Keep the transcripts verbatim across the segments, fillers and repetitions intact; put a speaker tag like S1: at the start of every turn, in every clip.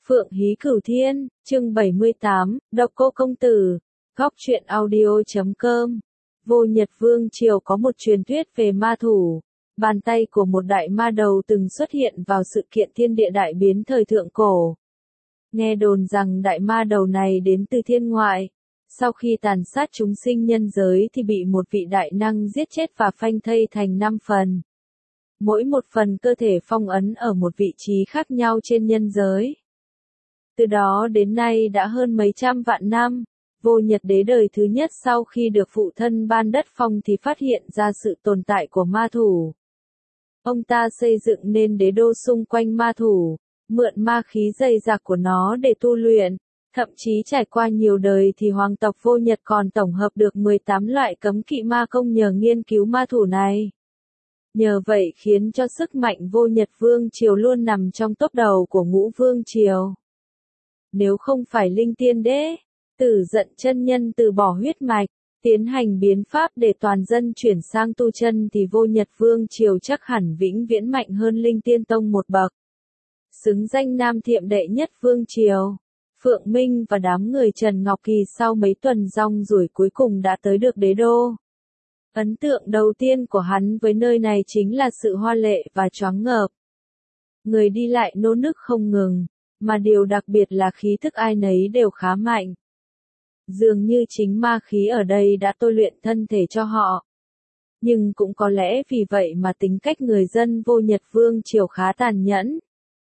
S1: Phượng Hí Cửu Thiên, chương bảy mươi tám, Độc Cô Công Tử, Góc truyện audio.com. Vô Nhật Vương Triều có một truyền thuyết về ma thủ. Bàn tay của một đại ma đầu từng xuất hiện vào sự kiện thiên địa đại biến thời thượng cổ. Nghe đồn rằng đại ma đầu này đến từ thiên ngoại. Sau khi tàn sát chúng sinh nhân giới thì bị một vị đại năng giết chết và phanh thây thành năm phần. Mỗi một phần cơ thể phong ấn ở một vị trí khác nhau trên nhân giới. Từ đó đến nay đã hơn mấy trăm vạn năm, Vô Nhật Đế đời thứ nhất sau khi được phụ thân ban đất phong thì phát hiện ra sự tồn tại của ma thủ. Ông ta xây dựng nên đế đô xung quanh ma thủ, mượn ma khí dày dặc của nó để tu luyện, thậm chí trải qua nhiều đời thì hoàng tộc Vô Nhật còn tổng hợp được mười tám loại cấm kỵ ma công nhờ nghiên cứu ma thủ này. Nhờ vậy khiến cho sức mạnh Vô Nhật Vương Triều luôn nằm trong top đầu của Ngũ Vương Triều. Nếu không phải Linh Tiên Đế, Tử Dận chân nhân từ bỏ huyết mạch, tiến hành biến pháp để toàn dân chuyển sang tu chân thì Vô Nhật Vương Triều chắc hẳn vĩnh viễn mạnh hơn Linh Tiên Tông một bậc. Xứng danh Nam Thiệm đệ nhất Vương Triều, Phượng Minh và đám người Trần Ngọc Kỳ sau mấy tuần rong ruổi cuối cùng đã tới được đế đô. Ấn tượng đầu tiên của hắn với nơi này chính là sự hoa lệ và choáng ngợp. Người đi lại nô nức không ngừng, mà điều đặc biệt là khí thức ai nấy đều khá mạnh. Dường như chính ma khí ở đây đã tôi luyện thân thể cho họ. Nhưng cũng có lẽ vì vậy mà tính cách người dân Vô Nhật Vương Triều khá tàn nhẫn.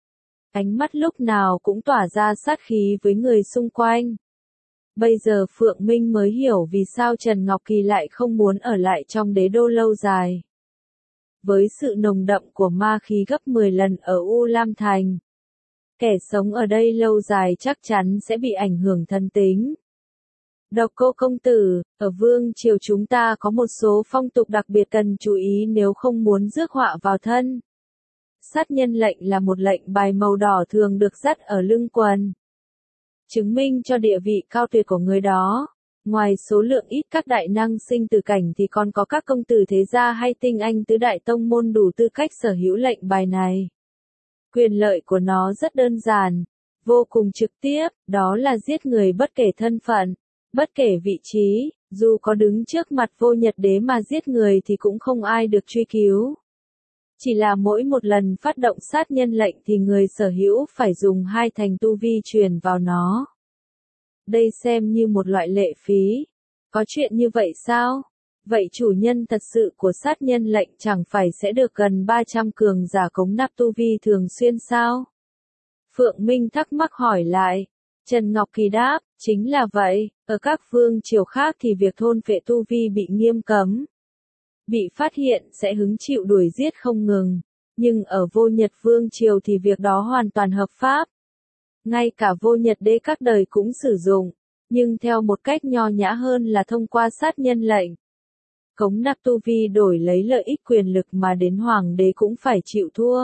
S1: Ánh mắt lúc nào cũng tỏa ra sát khí với người xung quanh. Bây giờ Phượng Minh mới hiểu vì sao Trần Ngọc Kỳ lại không muốn ở lại trong đế đô lâu dài. Với sự nồng đậm của ma khí gấp mười lần ở U Lam Thành, kẻ sống ở đây lâu dài chắc chắn sẽ bị ảnh hưởng thân tính. Độc Cô Công Tử, ở Vương Triều chúng ta có một số phong tục đặc biệt cần chú ý nếu không muốn rước họa vào thân. Sát nhân lệnh là một lệnh bài màu đỏ thường được dắt ở lưng quần, chứng minh cho địa vị cao tuyệt của người đó. Ngoài số lượng ít các đại năng sinh tử cảnh thì còn có các công tử thế gia hay tinh anh tứ đại tông môn đủ tư cách sở hữu lệnh bài này. Quyền lợi của nó rất đơn giản, vô cùng trực tiếp, đó là giết người bất kể thân phận, bất kể vị trí, dù có đứng trước mặt Vô Nhật Đế mà giết người thì cũng không ai được truy cứu. Chỉ là mỗi một lần phát động sát nhân lệnh thì người sở hữu phải dùng hai thành tu vi truyền vào nó. Đây xem như một loại lệ phí. Có chuyện như vậy sao? Vậy chủ nhân thật sự của sát nhân lệnh chẳng phải sẽ được gần ba trăm cường giả cống nạp tu vi thường xuyên sao? Phượng Minh thắc mắc hỏi lại. Trần Ngọc Kỳ đáp, chính là vậy, ở các vương triều khác thì việc thôn phệ tu vi bị nghiêm cấm. Bị phát hiện sẽ hứng chịu đuổi giết không ngừng, nhưng ở Vô Nhật Vương Triều thì việc đó hoàn toàn hợp pháp. Ngay cả Vô Nhật Đế các đời cũng sử dụng, nhưng theo một cách nho nhã hơn là thông qua sát nhân lệnh. Cống nạp tu vi đổi lấy lợi ích quyền lực mà đến Hoàng đế cũng phải chịu thua.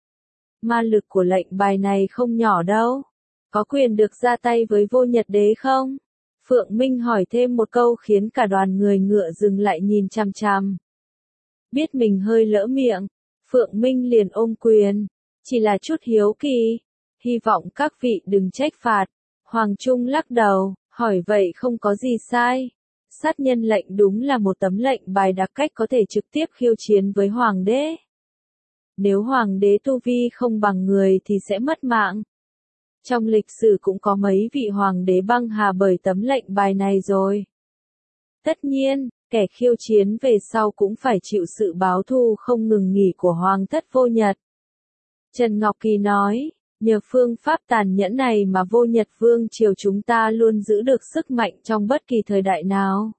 S1: Ma lực của lệnh bài này không nhỏ đâu. Có quyền được ra tay với Vô Nhật Đế không? Phượng Minh hỏi thêm một câu khiến cả đoàn người ngựa dừng lại nhìn chằm chằm. Biết mình hơi lỡ miệng, Phượng Minh liền ôm quyền. Chỉ là chút hiếu kỳ. Hy vọng các vị đừng trách phạt. Hoàng Trung lắc đầu, hỏi vậy không có gì sai. Sát nhân lệnh đúng là một tấm lệnh bài đặc cách có thể trực tiếp khiêu chiến với Hoàng đế. Nếu Hoàng đế tu vi không bằng người thì sẽ mất mạng. Trong lịch sử cũng có mấy vị Hoàng đế băng hà bởi tấm lệnh bài này rồi. Tất nhiên, kẻ khiêu chiến về sau cũng phải chịu sự báo thù không ngừng nghỉ của Hoàng thất Vô Nhật. Trần Ngọc Kỳ nói, nhờ phương pháp tàn nhẫn này mà Vô Nhật Vương Triều chúng ta luôn giữ được sức mạnh trong bất kỳ thời đại nào.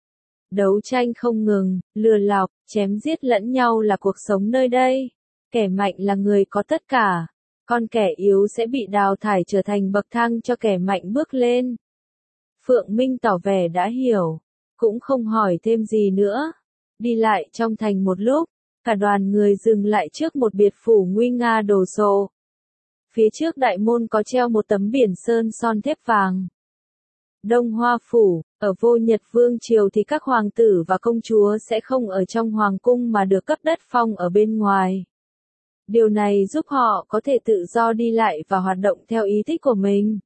S1: Đấu tranh không ngừng, lừa lọc, chém giết lẫn nhau là cuộc sống nơi đây. Kẻ mạnh là người có tất cả, còn kẻ yếu sẽ bị đào thải trở thành bậc thang cho kẻ mạnh bước lên. Phượng Minh tỏ vẻ đã hiểu, cũng không hỏi thêm gì nữa. Đi lại trong thành một lúc, cả đoàn người dừng lại trước một biệt phủ nguy nga đồ sộ. Phía trước đại môn có treo một tấm biển sơn son thép vàng. Đông Hoa Phủ, ở Vô Nhật Vương Triều thì các hoàng tử và công chúa sẽ không ở trong hoàng cung mà được cấp đất phong ở bên ngoài. Điều này giúp họ có thể tự do đi lại và hoạt động theo ý thích của mình.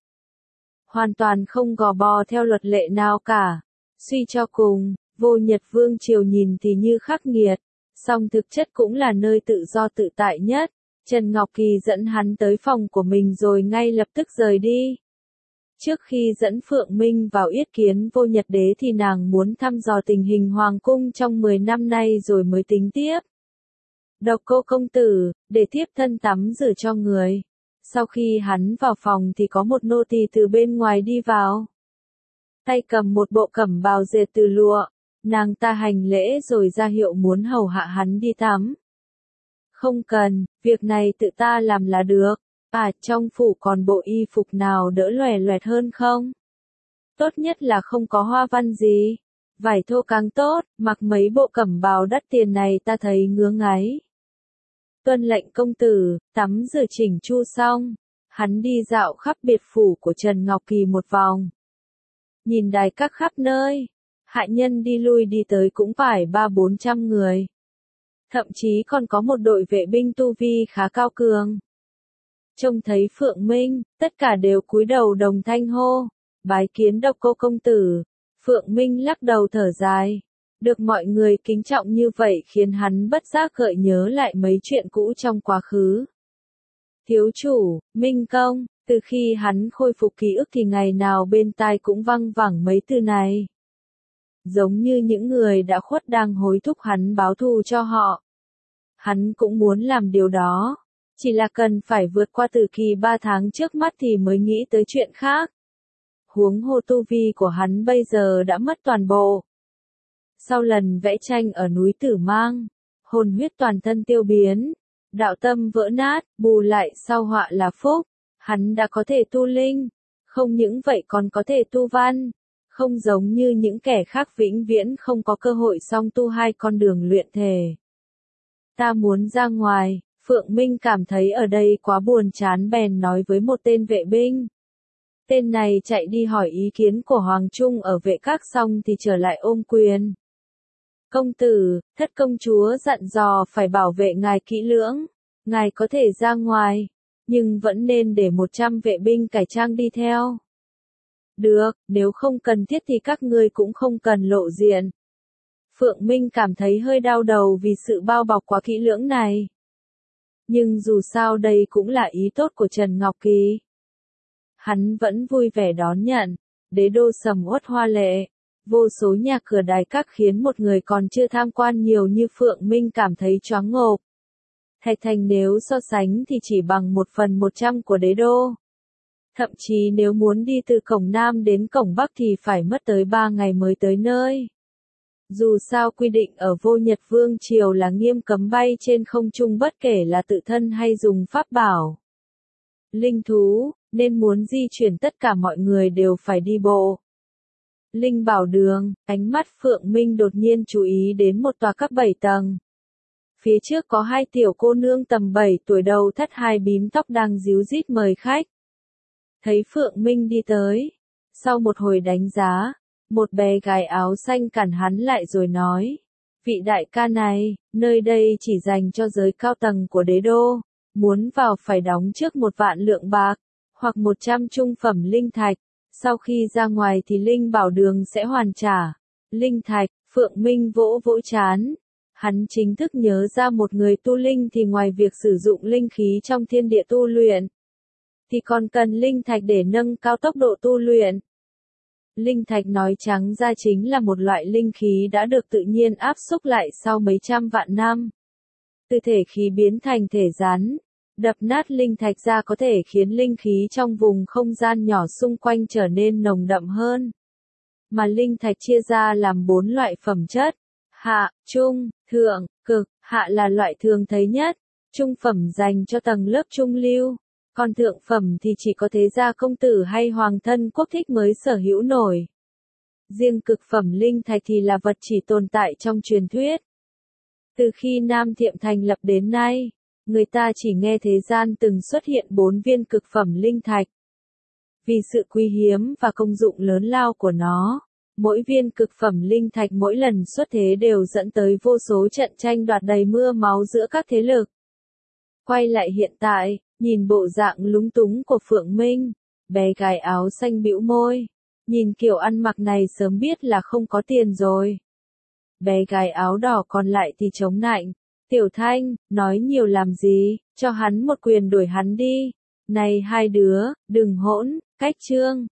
S1: Hoàn toàn không gò bó theo luật lệ nào cả. Suy cho cùng, Vô Nhật Vương triều nhìn thì như khắc nghiệt, song thực chất cũng là nơi tự do tự tại nhất. Trần Ngọc Kỳ dẫn hắn tới phòng của mình rồi ngay lập tức rời đi. Trước khi dẫn Phượng Minh vào yết kiến Vô Nhật Đế thì nàng muốn thăm dò tình hình hoàng cung trong mười năm nay rồi mới tính tiếp. Độc Cô công tử, để thiếp thân tắm rửa cho người. Sau khi hắn vào phòng thì có một nô tỳ từ bên ngoài đi vào. Tay cầm một bộ cẩm bào dệt từ lụa, nàng ta hành lễ rồi ra hiệu muốn hầu hạ hắn đi tắm. Không cần, việc này tự ta làm là được. À, trong phủ còn bộ y phục nào đỡ loè loẹt hơn không? Tốt nhất là không có hoa văn gì. Vải thô càng tốt, mặc mấy bộ cẩm bào đắt tiền này ta thấy ngứa ngáy. Tuân lệnh công tử, tắm rửa chỉnh chu xong. Hắn đi dạo khắp biệt phủ của Trần Ngọc Kỳ một vòng. Nhìn đài các khắp nơi, hạ nhân đi lui đi tới cũng phải ba bốn trăm người. Thậm chí còn có một đội vệ binh tu vi khá cao cường. Trông thấy Phượng Minh, tất cả đều cúi đầu đồng thanh hô, bái kiến Độc Cô công tử. Phượng Minh lắc đầu thở dài, được mọi người kính trọng như vậy khiến hắn bất giác gợi nhớ lại mấy chuyện cũ trong quá khứ. Thiếu chủ, Minh công, từ khi hắn khôi phục ký ức thì ngày nào bên tai cũng văng vẳng mấy từ này. Giống như những người đã khuất đang hối thúc hắn báo thù cho họ. Hắn cũng muốn làm điều đó. Chỉ là cần phải vượt qua tử kỳ ba tháng trước mắt thì mới nghĩ tới chuyện khác. Huống hồ tu vi của hắn bây giờ đã mất toàn bộ. Sau lần vẽ tranh ở núi Tử Mang, hồn huyết toàn thân tiêu biến, đạo tâm vỡ nát, bù lại sau họa là phúc, hắn đã có thể tu linh, không những vậy còn có thể tu văn, không giống như những kẻ khác vĩnh viễn không có cơ hội song tu hai con đường luyện thể. Ta muốn ra ngoài. Phượng Minh cảm thấy ở đây quá buồn chán bèn nói với một tên vệ binh. Tên này chạy đi hỏi ý kiến của Hoàng Trung ở vệ các xong thì trở lại ôm quyền. Công tử, thất công chúa dặn dò phải bảo vệ ngài kỹ lưỡng. Ngài có thể ra ngoài, nhưng vẫn nên để một trăm vệ binh cải trang đi theo. Được, nếu không cần thiết thì các ngươi cũng không cần lộ diện. Phượng Minh cảm thấy hơi đau đầu vì sự bao bọc quá kỹ lưỡng này. Nhưng dù sao đây cũng là ý tốt của Trần Ngọc Kỳ. Hắn vẫn vui vẻ đón nhận. Đế đô sầm uất hoa lệ. Vô số nhà cửa đài các khiến một người còn chưa tham quan nhiều như Phượng Minh cảm thấy choáng ngộp. Thạch Thành nếu so sánh thì chỉ bằng một phần một trăm của đế đô. Thậm chí nếu muốn đi từ cổng Nam đến cổng Bắc thì phải mất tới ba ngày mới tới nơi. Dù sao quy định ở Vô Nhật Vương triều là nghiêm cấm bay trên không trung bất kể là tự thân hay dùng pháp bảo. Linh thú, nên muốn di chuyển tất cả mọi người đều phải đi bộ. Linh bảo đường, ánh mắt Phượng Minh đột nhiên chú ý đến một tòa các bảy tầng. Phía trước có hai tiểu cô nương tầm bảy tuổi đầu thắt hai bím tóc đang díu dít mời khách. Thấy Phượng Minh đi tới, sau một hồi đánh giá, một bé gái áo xanh cản hắn lại rồi nói, vị đại ca này, nơi đây chỉ dành cho giới cao tầng của đế đô, muốn vào phải đóng trước một vạn lượng bạc, hoặc một trăm trung phẩm linh thạch, sau khi ra ngoài thì linh bảo đường sẽ hoàn trả. Linh thạch, Phượng Minh vỗ vỗ chán. Hắn chính thức nhớ ra một người tu linh thì ngoài việc sử dụng linh khí trong thiên địa tu luyện, thì còn cần linh thạch để nâng cao tốc độ tu luyện. Linh thạch nói trắng ra chính là một loại linh khí đã được tự nhiên áp xúc lại sau mấy trăm vạn năm. Từ thể khí biến thành thể rắn, đập nát linh thạch ra có thể khiến linh khí trong vùng không gian nhỏ xung quanh trở nên nồng đậm hơn. Mà linh thạch chia ra làm bốn loại phẩm chất: hạ, trung, thượng, cực. Hạ là loại thường thấy nhất, trung phẩm dành cho tầng lớp trung lưu, còn thượng phẩm thì chỉ có thế gia công tử hay hoàng thân quốc thích mới sở hữu nổi. Riêng cực phẩm linh thạch thì là vật chỉ tồn tại trong truyền thuyết. Từ khi Nam Thiệm thành lập đến nay, người ta chỉ nghe thế gian từng xuất hiện bốn viên cực phẩm linh thạch. Vì sự quý hiếm và công dụng lớn lao của nó, mỗi viên cực phẩm linh thạch mỗi lần xuất thế đều dẫn tới vô số trận tranh đoạt đầy mưa máu giữa các thế lực. Quay lại hiện tại, nhìn bộ dạng lúng túng của Phượng Minh, bé gái áo xanh bĩu môi. Nhìn kiểu ăn mặc này sớm biết là không có tiền rồi. Bé gái áo đỏ còn lại thì chống nạnh. Tiểu Thanh, nói nhiều làm gì, cho hắn một quyền đuổi hắn đi. Này hai đứa, đừng hỗn, cách chương.